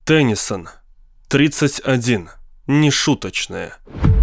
Теннисон. 31. Нешуточное.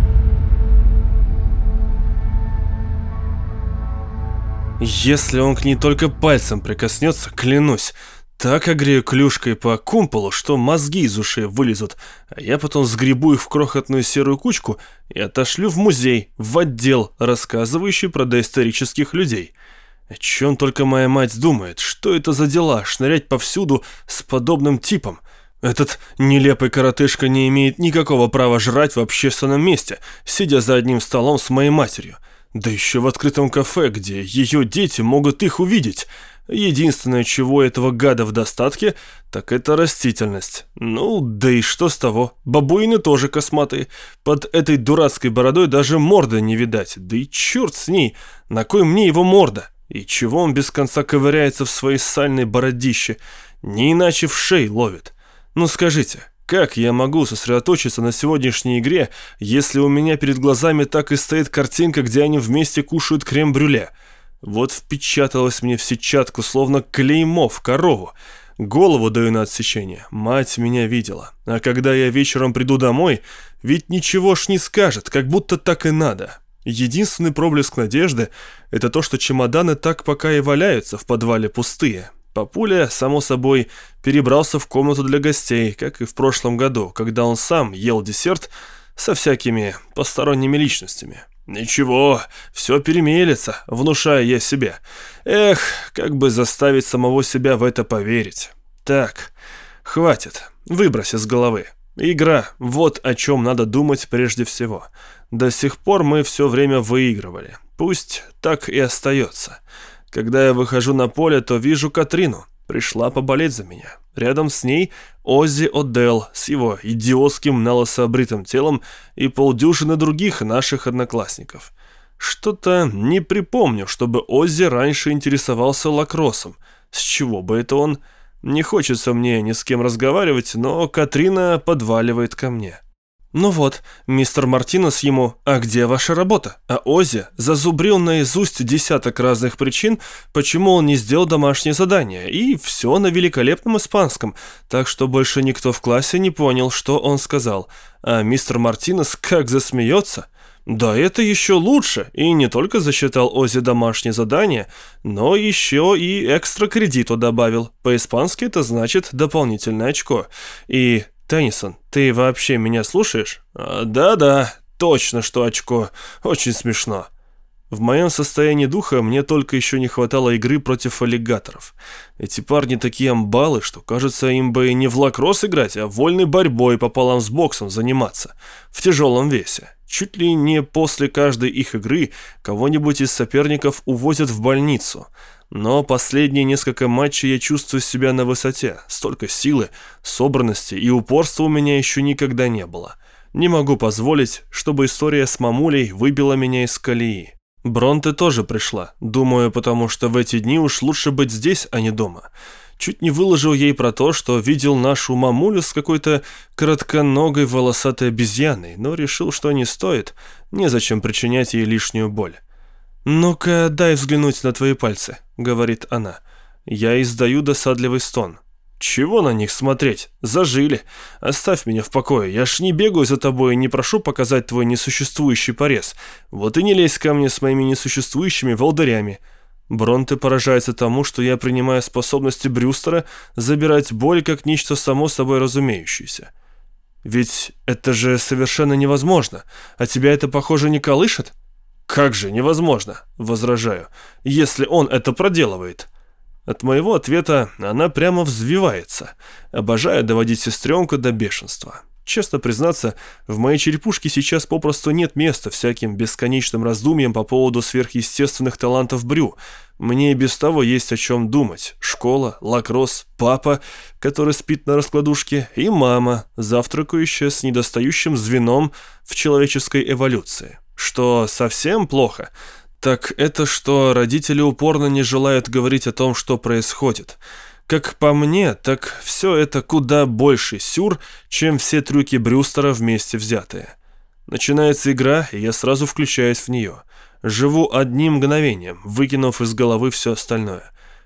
Если он к ней только пальцем прикоснется, клянусь, так огрею клюшкой по кумполу, что мозги из ушей вылезут, а я потом сгребу их в крохотную серую кучку и отошлю в музей, в отдел, рассказывающий про доисторических людей. О чем только моя мать думает, что это за дела, шнырять повсюду с подобным типом. Этот нелепый коротышка не имеет никакого права жрать в общественном месте, сидя за одним столом с моей матерью. Да еще в открытом кафе, где ее дети могут их увидеть. Единственное, чего этого гада в достатке, так это растительность. Ну, да и что с того? Бабуины тоже косматые. Под этой дурацкой бородой даже морды не видать. Да и черт с ней, на кой мне его морда? И чего он без конца ковыряется в своей сальной бородище? Не иначе в шей ловит. Ну скажите, как я могу сосредоточиться на сегодняшней игре, если у меня перед глазами так и стоит картинка, где они вместе кушают крем-брюле? Вот впечаталось мне в сетчатку, словно клеймо в корову. Голову даю на отсечение. Мать меня видела. А когда я вечером приду домой, ведь ничего ж не скажет, как будто так и надо. Единственный проблеск надежды – это то, что чемоданы так пока и валяются в подвале пустые. Папуля, само собой, перебрался в комнату для гостей, как и в прошлом году, когда он сам ел десерт со всякими посторонними личностями. Ничего, все перемелется, внушаю я себе. Эх, как бы заставить самого себя в это поверить. Так, хватит, выбрось из головы. Игра, вот о чем надо думать прежде всего. До сих пор мы все время выигрывали. Пусть так и остается. Когда я выхожу на поле, то вижу Катрину. Пришла поболеть за меня. Рядом с ней Оззи О'Делл с его идиотским налысобритым телом и полдюжины других наших одноклассников. Что-то не припомню, чтобы Оззи раньше интересовался лакроссом. С чего бы это он? Не хочется мне ни с кем разговаривать, но Катрина подваливает ко мне. Ну вот, мистер Мартинес ему: «А где ваша работа?» А Оззи зазубрил наизусть десяток разных причин, почему он не сделал домашнее задание, и все на великолепном испанском, так что больше никто в классе не понял, что он сказал. А мистер Мартинес как засмеется. Да это еще лучше, и не только засчитал Оззи домашнее задание, но еще и экстра кредиту добавил. По-испански это значит дополнительное очко. И... Теннисон, ты вообще меня слушаешь? Да-да, точно, что очко. Очень смешно. В моем состоянии духа мне только еще не хватало игры против аллигаторов. Эти парни такие амбалы, что, кажется, им бы не в лакросс играть, а вольной борьбой пополам с боксом заниматься. В тяжелом весе. Чуть ли не после каждой их игры кого-нибудь из соперников увозят в больницу. Но последние несколько матчей я чувствую себя на высоте. Столько силы, собранности и упорства у меня еще никогда не было. Не могу позволить, чтобы история с мамулей выбила меня из колеи. Бронте тоже пришла, думаю, потому что в эти дни уж лучше быть здесь, а не дома. Чуть не выложил ей про то, что видел нашу мамулю с какой-то коротконогой волосатой обезьяной, но решил, что не стоит, незачем причинять ей лишнюю боль. «Ну-ка, дай взглянуть на твои пальцы», — говорит она. Я издаю досадливый стон. «Чего на них смотреть? Зажили. Оставь меня в покое. Я ж не бегаю за тобой и не прошу показать твой несуществующий порез. Вот и не лезь ко мне с моими несуществующими волдырями». Бронте поражается тому, что я принимаю способности Брюстера забирать боль как нечто само собой разумеющееся. «Ведь это же совершенно невозможно. А тебя это, похоже, не колышет?» «Как же невозможно?» – возражаю. «Если он это проделывает». От моего ответа она прямо взвивается. Обожаю доводить сестренку до бешенства. Честно признаться, в моей черепушке сейчас попросту нет места всяким бесконечным раздумьям по поводу сверхъестественных талантов Брю. Мне и без того есть о чем думать. Школа, лакросс, папа, который спит на раскладушке, и мама, завтракающая с недостающим звеном в человеческой эволюции. Что совсем плохо, так это что родители упорно не желают говорить о том, что происходит. Как по мне, так все это куда больше сюр, чем все трюки Брюстера вместе взятые. Начинается игра, и я сразу включаюсь в нее. Живу одним мгновением, выкинув из головы все остальное.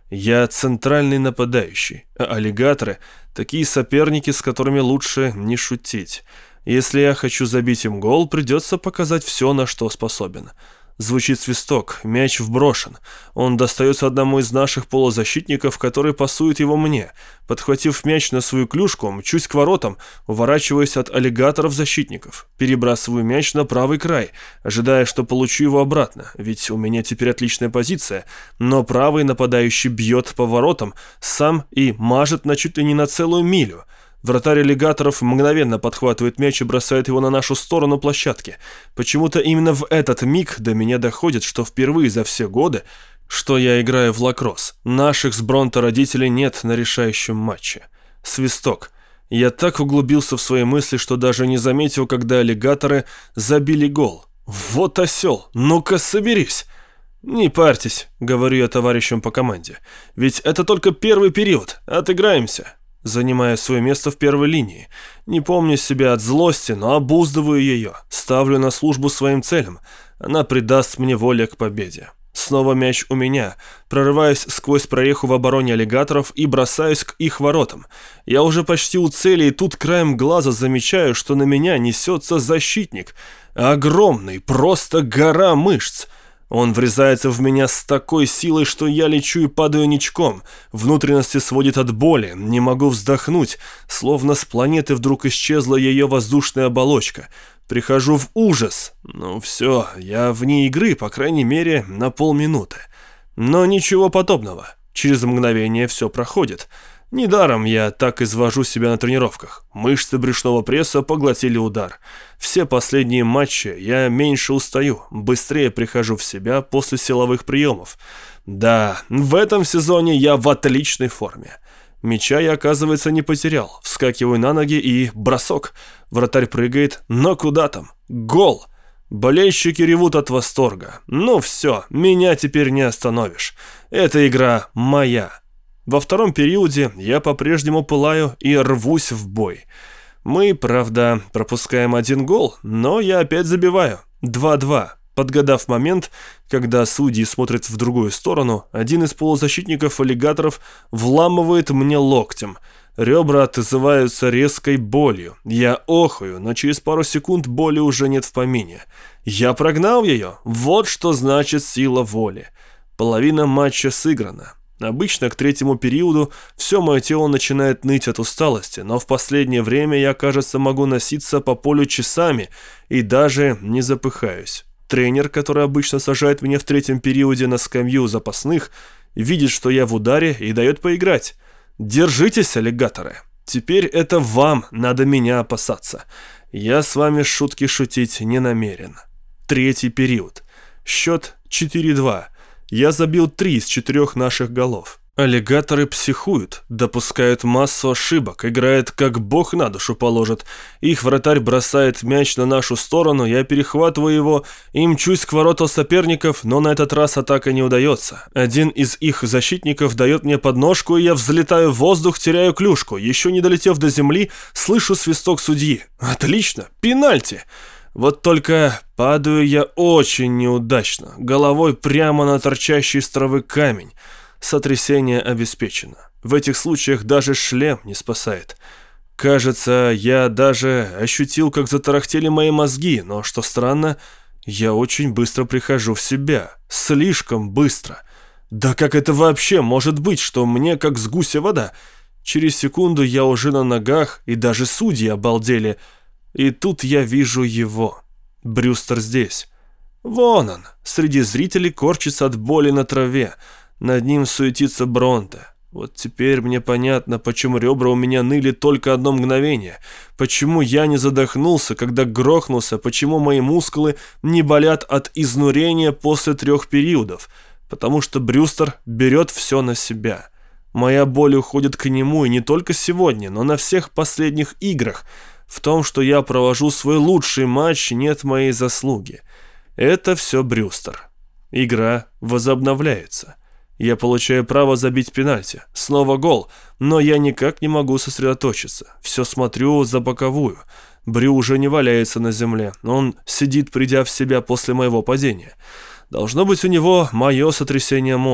Я центральный нападающий, а аллигаторы – такие соперники, с которыми лучше не шутить. Если я хочу забить им гол, придется показать все, на что способен. Звучит свисток, мяч вброшен. Он достается одному из наших полузащитников, который пасует его мне. Подхватив мяч на свою клюшку, мчусь к воротам, уворачиваясь от аллигаторов-защитников. Перебрасываю мяч на правый край, ожидая, что получу его обратно, ведь у меня теперь отличная позиция. Но правый нападающий бьет по воротам сам и мажет на чуть ли не на целую милю. Вратарь аллигаторов мгновенно подхватывает мяч и бросает его на нашу сторону площадки. Почему-то именно в этот миг до меня доходит, что впервые за все годы, что я играю в лакросс, наших с Бронто родителей нет на решающем матче. Свисток. Я так углубился в свои мысли, что даже не заметил, когда аллигаторы забили гол. Вот осел, ну-ка соберись. «Не парьтесь», — говорю я товарищам по команде, «ведь это только первый период, отыграемся». Занимаю свое место в первой линии. Не помню себя от злости, но обуздываю ее. Ставлю на службу своим целям. Она придаст мне волю к победе. Снова мяч у меня. Прорываюсь сквозь прореху в обороне аллигаторов и бросаюсь к их воротам. Я уже почти у цели, и тут краем глаза замечаю, что на меня несется защитник. Огромный, просто гора мышц. Он врезается в меня с такой силой, что я лечу и падаю ничком. Внутренности сводит от боли, не могу вздохнуть, словно с планеты вдруг исчезла ее воздушная оболочка. Прихожу в ужас. Ну все, я вне игры, по крайней мере, на полминуты. Но ничего подобного. Через мгновение все проходит. Недаром я так извожу себя на тренировках. Мышцы брюшного пресса поглотили удар. Все последние матчи я меньше устаю, быстрее прихожу в себя после силовых приемов. Да, в этом сезоне я в отличной форме. Мяча я, оказывается, не потерял. Вскакиваю на ноги и бросок. Вратарь прыгает, но куда там? Гол! Болельщики ревут от восторга. Ну все, меня теперь не остановишь. Эта игра моя. Во втором периоде я по-прежнему пылаю и рвусь в бой. Мы, правда, пропускаем один гол, но я опять забиваю. 2-2. Подгадав момент, когда судьи смотрят в другую сторону, один из полузащитников аллигаторов вламывает мне локтем. Ребра отзываются резкой болью. Я охаю, но через пару секунд боли уже нет в помине. Я прогнал ее. Вот что значит сила воли. Половина матча сыграна. Обычно к третьему периоду все мое тело начинает ныть от усталости, но в последнее время я, кажется, могу носиться по полю часами и даже не запыхаюсь. Тренер, который обычно сажает меня в третьем периоде на скамью запасных, видит, что я в ударе и дает поиграть. Держитесь, аллигаторы. Теперь это вам надо меня опасаться. Я с вами шутки шутить не намерен. Третий период. Счет 4-2. Я забил 3 из 4 наших голов. Аллигаторы психуют, допускают массу ошибок, играют как бог на душу положит. Их вратарь бросает мяч на нашу сторону, я перехватываю его и мчусь к воротам соперников, но на этот раз атака не удается. Один из их защитников дает мне подножку, и я взлетаю в воздух, теряю клюшку. Еще не долетев до земли, слышу свисток судьи. Отлично, пенальти! Вот только падаю я очень неудачно, головой прямо на торчащий из травы камень. Сотрясение обеспечено. В этих случаях даже шлем не спасает. Кажется, я даже ощутил, как затарахтели мои мозги, но, что странно, я очень быстро прихожу в себя. Слишком быстро. Да как это вообще может быть, что мне как с гуся вода? Через секунду я уже на ногах, и даже судьи обалдели. И тут я вижу его. Брюстер здесь. Вон он, среди зрителей корчится от боли на траве. Над ним суетится Бронто. Вот теперь мне понятно, почему ребра у меня ныли только одно мгновение. Почему я не задохнулся, когда грохнулся. Почему мои мускулы не болят от изнурения после 3 периодов. Потому что Брюстер берет все на себя. Моя боль уходит к нему, и не только сегодня, но на всех последних играх. В том, что я провожу свой лучший матч, нет моей заслуги. Это все Брюстер. Игра возобновляется. Я получаю право забить пенальти. Снова гол, но я никак не могу сосредоточиться. Все смотрю за боковую. Брю уже не валяется на земле. Он сидит, придя в себя после моего падения. Должно быть у него мое сотрясение мозга.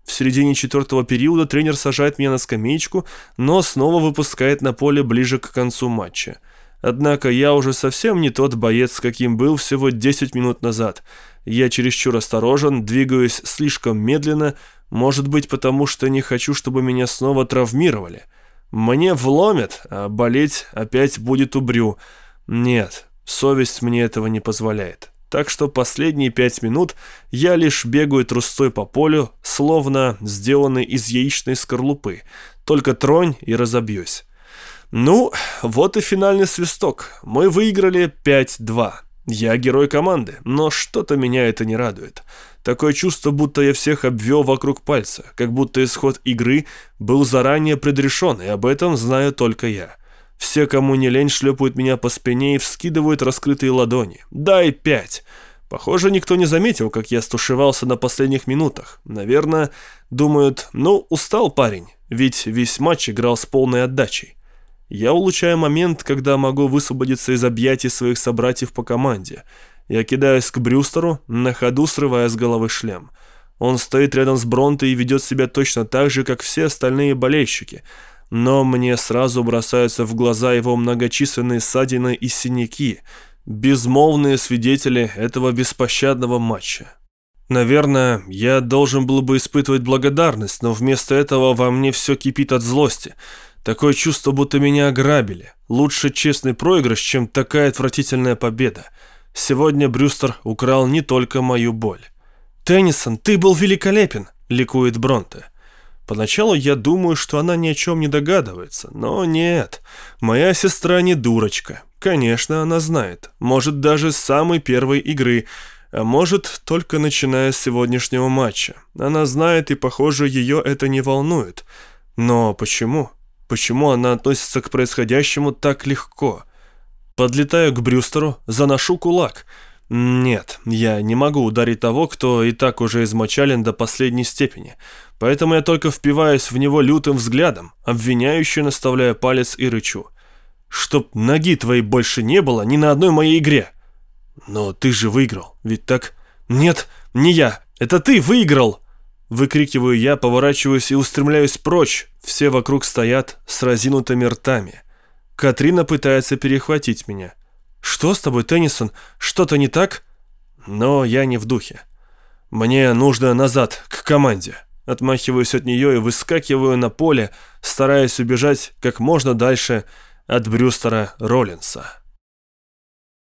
В середине четвертого периода тренер сажает меня на скамеечку, но снова выпускает на поле ближе к концу матча. Однако я уже совсем не тот боец, каким был всего 10 минут назад. Я чересчур осторожен, двигаюсь слишком медленно, может быть, потому что не хочу, чтобы меня снова травмировали. Мне вломят, а болеть опять будет у Брю. Нет, совесть мне этого не позволяет. Так что последние 5 минут я лишь бегаю трусцой по полю, словно сделанный из яичной скорлупы. Только тронь и разобьюсь. Ну, вот и финальный свисток. Мы выиграли 5-2. Я герой команды, но что-то меня это не радует. Такое чувство, будто я всех обвел вокруг пальца, как будто исход игры был заранее предрешен, и об этом знаю только я. Все, кому не лень, шлепают меня по спине и вскидывают раскрытые ладони. «Дай 5!» Похоже, никто не заметил, как я стушевался на последних минутах. Наверное, думают, ну, устал парень, ведь весь матч играл с полной отдачей. Я улучшаю момент, когда могу высвободиться из объятий своих собратьев по команде. Я кидаюсь к Брюстеру, на ходу срывая с головы шлем. Он стоит рядом с Бронте и ведет себя точно так же, как все остальные болельщики. Но мне сразу бросаются в глаза его многочисленные ссадины и синяки, безмолвные свидетели этого беспощадного матча. Наверное, я должен был бы испытывать благодарность, но вместо этого во мне все кипит от злости. Такое чувство, будто меня ограбили. Лучше честный проигрыш, чем такая отвратительная победа. Сегодня Брюстер украл не только мою боль. «Теннисон, ты был великолепен!» — ликует Бронте. Поначалу я думаю, что она ни о чем не догадывается, но нет. Моя сестра не дурочка. Конечно, она знает. Может, даже с самой первой игры, а может, только начиная с сегодняшнего матча. Она знает, и, похоже, ее это не волнует. Но почему? Почему она относится к происходящему так легко? Подлетаю к Брюстеру, заношу кулак. Нет, я не могу ударить того, кто и так уже измочален до последней степени. Поэтому я только впиваюсь в него лютым взглядом, обвиняюще наставляя палец и рычу. Чтоб ноги твоей больше не было ни на одной моей игре. Но ты же выиграл, ведь так? Нет, не я, это ты выиграл! Выкрикиваю я, поворачиваюсь и устремляюсь прочь. Все вокруг стоят с разинутыми ртами. Катрина пытается перехватить меня. «Что с тобой, Теннисон? Что-то не так?» Но я не в духе. «Мне нужно назад, к команде». Отмахиваюсь от нее и выскакиваю на поле, стараясь убежать как можно дальше от Брюстера Роллинса.